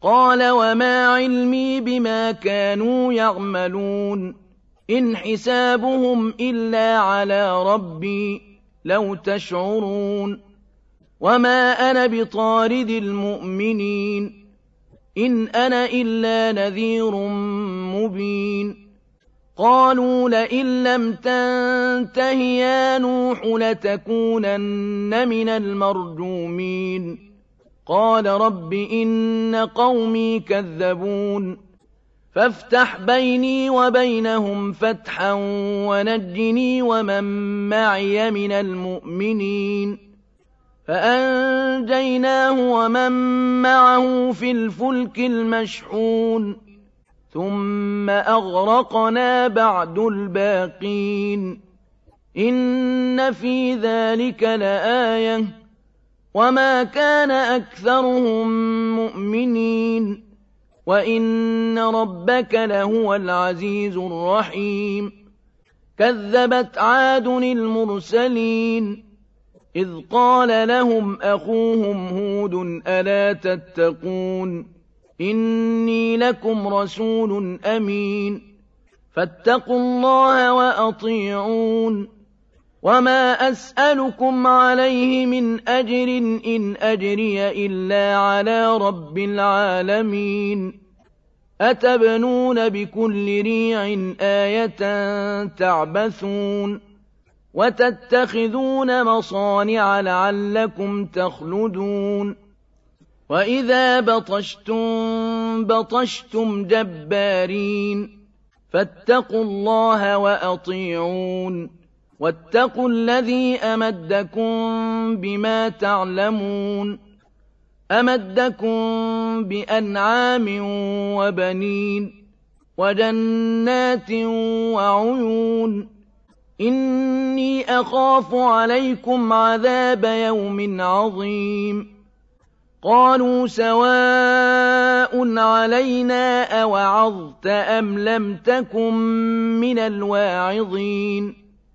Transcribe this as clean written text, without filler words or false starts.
قال وما علمي بما كانوا يعملون إن حسابهم إلا على ربي لو تشعرون وما أنا بطارد المؤمنين إن أنا إلا نذير مبين قالوا لئن لم تنته يا نوح لتكونن من المرجومين قال رب إن قومي كذبون فافتح بيني وبينهم فتحا ونجني ومن معي من المؤمنين فأنجيناه ومن معه في الفلك المشحون ثم أغرقنا بعد الباقين إن في ذلك لآية وما كان أكثرهم مؤمنين وإن ربك لهو العزيز الرحيم كذبت عاد المرسلين إذ قال لهم أخوهم هود ألا تتقون إني لكم رسول أمين فاتقوا الله وأطيعون وما أسألكم عليه من أجر إن أجري إلا على رب العالمين أتبنون بكل ريع آية تعبثون وتتخذون مصانع لعلكم تخلدون وإذا بطشتم جبارين فاتقوا الله وأطيعون واتقوا الذي أمدكم بما تعلمون أمدكم بأنعام وبنين وجنات وعيون إني أخاف عليكم عذاب يوم عظيم قالوا سواء علينا أوعظت أم لم تكن من الواعظين